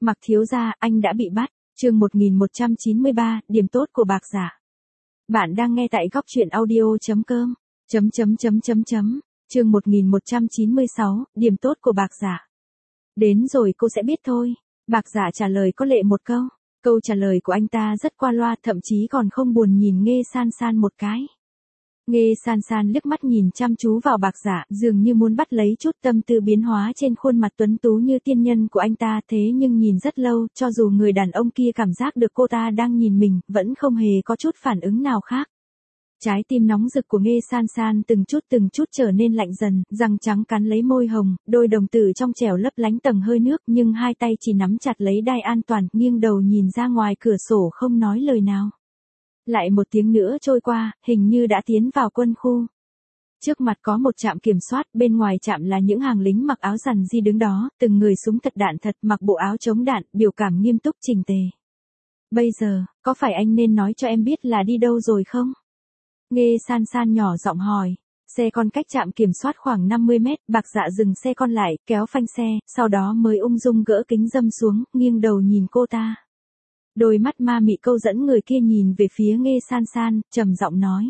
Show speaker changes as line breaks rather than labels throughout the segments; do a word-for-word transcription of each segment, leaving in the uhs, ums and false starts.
Mặc thiếu gia, anh đã bị bắt. Chương một nghìn một trăm chín mươi ba, điểm tốt của bạc giả. Bạn đang nghe tại góc truyện audio chấm com. Chấm chấm chấm chấm chấm. Chương một nghìn một trăm chín mươi sáu, điểm tốt của bạc giả. Đến rồi cô sẽ biết thôi. Bạc giả trả lời có lệ một câu. Câu trả lời của anh ta rất qua loa, thậm chí còn không buồn nhìn Nghê San San một cái. Nghê San San liếc mắt nhìn chăm chú vào bạc giả, dường như muốn bắt lấy chút tâm tư biến hóa trên khuôn mặt tuấn tú như tiên nhân của anh ta, thế nhưng nhìn rất lâu, cho dù người đàn ông kia cảm giác được cô ta đang nhìn mình, vẫn không hề có chút phản ứng nào khác. Trái tim nóng rực của Nghê San San từng chút từng chút trở nên lạnh dần, răng trắng cắn lấy môi hồng, đôi đồng tử trong trẻo lấp lánh tầng hơi nước, nhưng hai tay chỉ nắm chặt lấy đai an toàn, nghiêng đầu nhìn ra ngoài cửa sổ không nói lời nào. Lại một tiếng nữa trôi qua, hình như đã tiến vào quân khu. Trước mặt có một trạm kiểm soát, bên ngoài trạm là những hàng lính mặc áo rằn di đứng đó, từng người súng thật đạn thật, mặc bộ áo chống đạn, biểu cảm nghiêm túc chỉnh tề. Bây giờ, có phải anh nên nói cho em biết là đi đâu rồi không? Nghê San San nhỏ giọng hỏi. Xe con cách trạm kiểm soát khoảng năm mươi mét, bạc dạ dừng xe con lại, kéo phanh xe, sau đó mới ung dung gỡ kính râm xuống, nghiêng đầu nhìn cô ta. Đôi mắt ma mị câu dẫn người kia nhìn về phía Nghê San San, trầm giọng nói.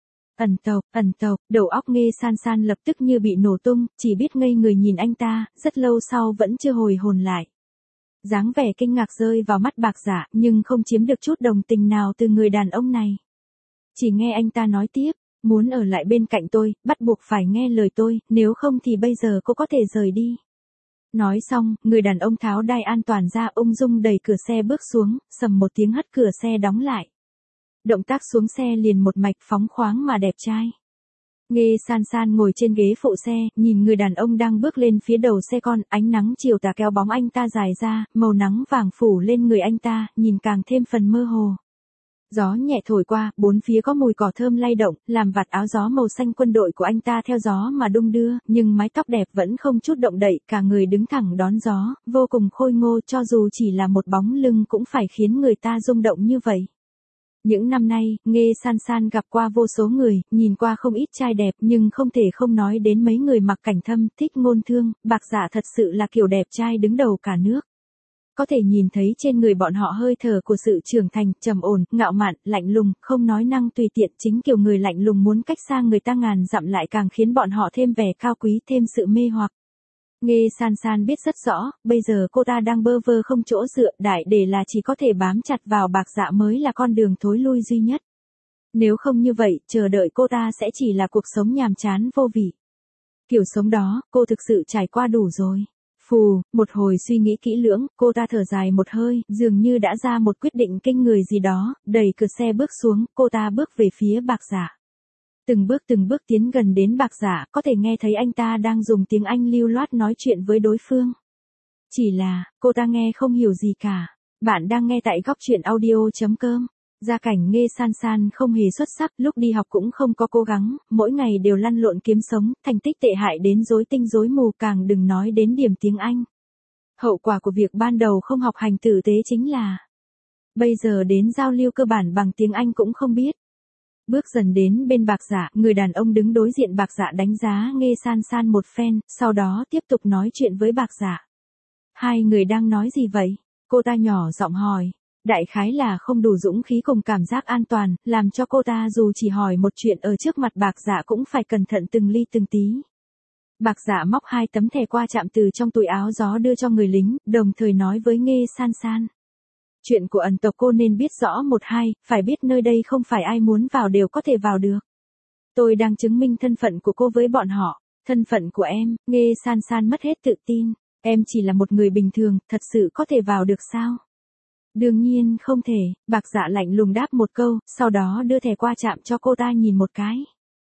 Ẩn tộc, ẩn tộc, đầu óc Nghê San San lập tức như bị nổ tung, chỉ biết ngây người nhìn anh ta, rất lâu sau vẫn chưa hồi hồn lại. Dáng vẻ kinh ngạc rơi vào mắt bạc giả, nhưng không chiếm được chút đồng tình nào từ người đàn ông này. Chỉ nghe anh ta nói tiếp, muốn ở lại bên cạnh tôi, bắt buộc phải nghe lời tôi, nếu không thì bây giờ cô có thể rời đi. Nói xong, người đàn ông tháo đai an toàn ra, ung dung đẩy cửa xe bước xuống, sầm một tiếng hất cửa xe đóng lại. Động tác xuống xe liền một mạch phóng khoáng mà đẹp trai. Nghê San San ngồi trên ghế phụ xe, nhìn người đàn ông đang bước lên phía đầu xe con, ánh nắng chiều tà kéo bóng anh ta dài ra, màu nắng vàng phủ lên người anh ta, nhìn càng thêm phần mơ hồ. Gió nhẹ thổi qua, bốn phía có mùi cỏ thơm lay động, làm vạt áo gió màu xanh quân đội của anh ta theo gió mà đung đưa, nhưng mái tóc đẹp vẫn không chút động đậy, cả người đứng thẳng đón gió, vô cùng khôi ngô, cho dù chỉ là một bóng lưng cũng phải khiến người ta rung động như vậy. Những năm nay, Nghê San San gặp qua vô số người, nhìn qua không ít trai đẹp, nhưng không thể không nói đến mấy người mặc cảnh thâm, thích ngôn thương, bạc giả thật sự là kiểu đẹp trai đứng đầu cả nước. Có thể nhìn thấy trên người bọn họ hơi thở của sự trưởng thành, trầm ổn, ngạo mạn, lạnh lùng, không nói năng tùy tiện, chính kiểu người lạnh lùng muốn cách xa người ta ngàn dặm lại càng khiến bọn họ thêm vẻ cao quý, thêm sự mê hoặc. Nghê San San biết rất rõ, bây giờ cô ta đang bơ vơ không chỗ dựa, đại để là chỉ có thể bám chặt vào bạc dạ mới là con đường thối lui duy nhất. Nếu không như vậy, chờ đợi cô ta sẽ chỉ là cuộc sống nhàm chán vô vị. Kiểu sống đó, cô thực sự trải qua đủ rồi. Phù, một hồi suy nghĩ kỹ lưỡng, cô ta thở dài một hơi, dường như đã ra một quyết định kinh người gì đó, đẩy cửa xe bước xuống, cô ta bước về phía bạc giả. Từng bước từng bước tiến gần đến bạc giả, có thể nghe thấy anh ta đang dùng tiếng Anh lưu loát nói chuyện với đối phương. Chỉ là, cô ta nghe không hiểu gì cả. Bạn đang nghe tại góc truyện audio chấm com. Gia cảnh Nghê San San không hề xuất sắc, lúc đi học cũng không có cố gắng, mỗi ngày đều lăn lộn kiếm sống, thành tích tệ hại đến rối tinh rối mù, càng đừng nói đến điểm tiếng Anh. Hậu quả của việc ban đầu không học hành tử tế chính là bây giờ đến giao lưu cơ bản bằng tiếng Anh cũng không biết. Bước dần đến bên bạc giả, người đàn ông đứng đối diện bạc giả đánh giá Nghê San San một phen, sau đó tiếp tục nói chuyện với bạc giả. Hai người đang nói gì vậy? Cô ta nhỏ giọng hỏi. Đại khái là không đủ dũng khí cùng cảm giác an toàn, làm cho cô ta dù chỉ hỏi một chuyện ở trước mặt bạc giả cũng phải cẩn thận từng ly từng tí. Bạc giả móc hai tấm thẻ qua trạm từ trong túi áo gió đưa cho người lính, đồng thời nói với Nghê San San. Chuyện của ẩn tộc cô nên biết rõ một hai, phải biết nơi đây không phải ai muốn vào đều có thể vào được. Tôi đang chứng minh thân phận của cô với bọn họ. Thân phận của em, Nghê San San mất hết tự tin. Em chỉ là một người bình thường, thật sự có thể vào được sao? Đương nhiên không thể, bạc dạ lạnh lùng đáp một câu, sau đó đưa thẻ qua trạm cho cô ta nhìn một cái.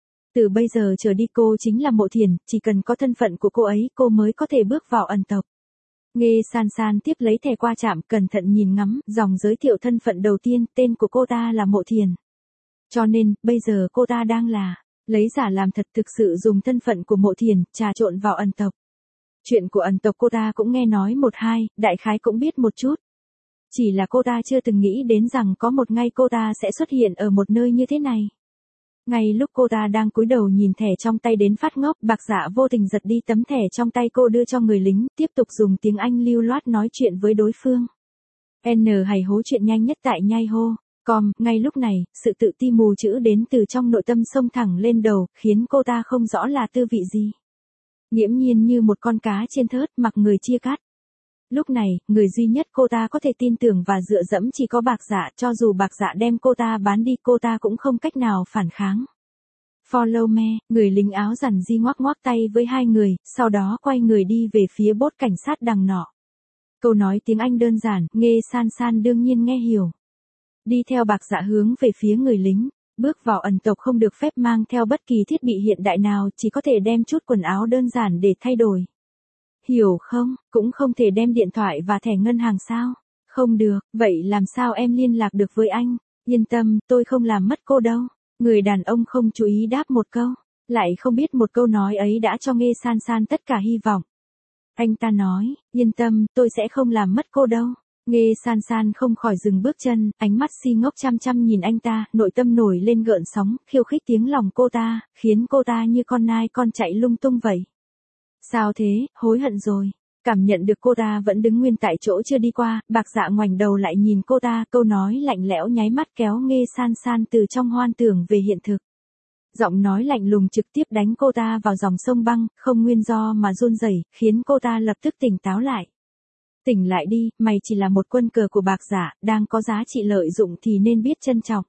Từ bây giờ trở đi cô chính là Mộ Thiền, chỉ cần có thân phận của cô ấy cô mới có thể bước vào ẩn tộc. Nghê San San tiếp lấy thẻ qua trạm, cẩn thận nhìn ngắm, dòng giới thiệu thân phận đầu tiên, tên của cô ta là Mộ Thiền. Cho nên, bây giờ cô ta đang là, lấy giả làm thật, thực sự dùng thân phận của Mộ Thiền, trà trộn vào ẩn tộc. Chuyện của ẩn tộc cô ta cũng nghe nói một hai, đại khái cũng biết một chút. Chỉ là cô ta chưa từng nghĩ đến rằng có một ngày cô ta sẽ xuất hiện ở một nơi như thế này. Ngay lúc cô ta đang cúi đầu nhìn thẻ trong tay đến phát ngốc, Bạc Dạ vô tình giật đi tấm thẻ trong tay cô đưa cho người lính, tiếp tục dùng tiếng Anh lưu loát nói chuyện với đối phương. N hày hố chuyện nhanh nhất tại nhai hô. Com, ngay lúc này, sự tự ti mù chữ đến từ trong nội tâm xông thẳng lên đầu, khiến cô ta không rõ là tư vị gì. Nghiễm nhiên như một con cá trên thớt mặc người chia cắt. Lúc này, người duy nhất cô ta có thể tin tưởng và dựa dẫm chỉ có Bạc Dạ, cho dù Bạc Dạ đem cô ta bán đi cô ta cũng không cách nào phản kháng. Follow me, người lính áo rằn di ngoắc ngoắc tay với hai người, sau đó quay người đi về phía bốt cảnh sát đằng nọ. Câu nói tiếng Anh đơn giản, Nghê San San đương nhiên nghe hiểu. Đi theo Bạc Dạ hướng về phía người lính, bước vào ẩn tộc không được phép mang theo bất kỳ thiết bị hiện đại nào, chỉ có thể đem chút quần áo đơn giản để thay đổi. Hiểu không, cũng không thể đem điện thoại và thẻ ngân hàng sao? Không được, vậy làm sao em liên lạc được với anh? Yên tâm, tôi không làm mất cô đâu. Người đàn ông không chú ý đáp một câu, lại không biết một câu nói ấy đã cho Nghê San San tất cả hy vọng. Anh ta nói, yên tâm, tôi sẽ không làm mất cô đâu. Nghê San San không khỏi dừng bước chân, ánh mắt si ngốc chăm chăm nhìn anh ta, nội tâm nổi lên gợn sóng, khiêu khích tiếng lòng cô ta, khiến cô ta như con nai con chạy lung tung vậy. Sao thế, hối hận rồi. Cảm nhận được cô ta vẫn đứng nguyên tại chỗ chưa đi qua, Bạc Dạ ngoảnh đầu lại nhìn cô ta, câu nói lạnh lẽo nháy mắt kéo Nghê San San từ trong hoang tưởng về hiện thực. Giọng nói lạnh lùng trực tiếp đánh cô ta vào dòng sông băng, không nguyên do mà run rẩy, khiến cô ta lập tức tỉnh táo lại. Tỉnh lại đi, mày chỉ là một quân cờ của Bạc Dạ, đang có giá trị lợi dụng thì nên biết trân trọng.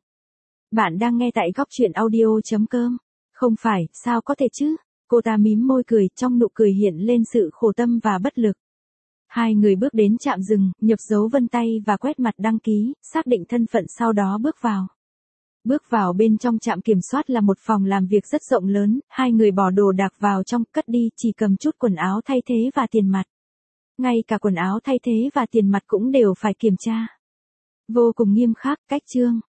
Bạn đang nghe tại góc truyện audio chấm com. Không phải, sao có thể chứ? Cô ta mím môi cười, trong nụ cười hiện lên sự khổ tâm và bất lực. Hai người bước đến trạm dừng, nhập dấu vân tay và quét mặt đăng ký, xác định thân phận sau đó bước vào. Bước vào bên trong trạm kiểm soát là một phòng làm việc rất rộng lớn, hai người bỏ đồ đạc vào trong, cất đi, chỉ cầm chút quần áo thay thế và tiền mặt. Ngay cả quần áo thay thế và tiền mặt cũng đều phải kiểm tra. Vô cùng nghiêm khắc, cách chương.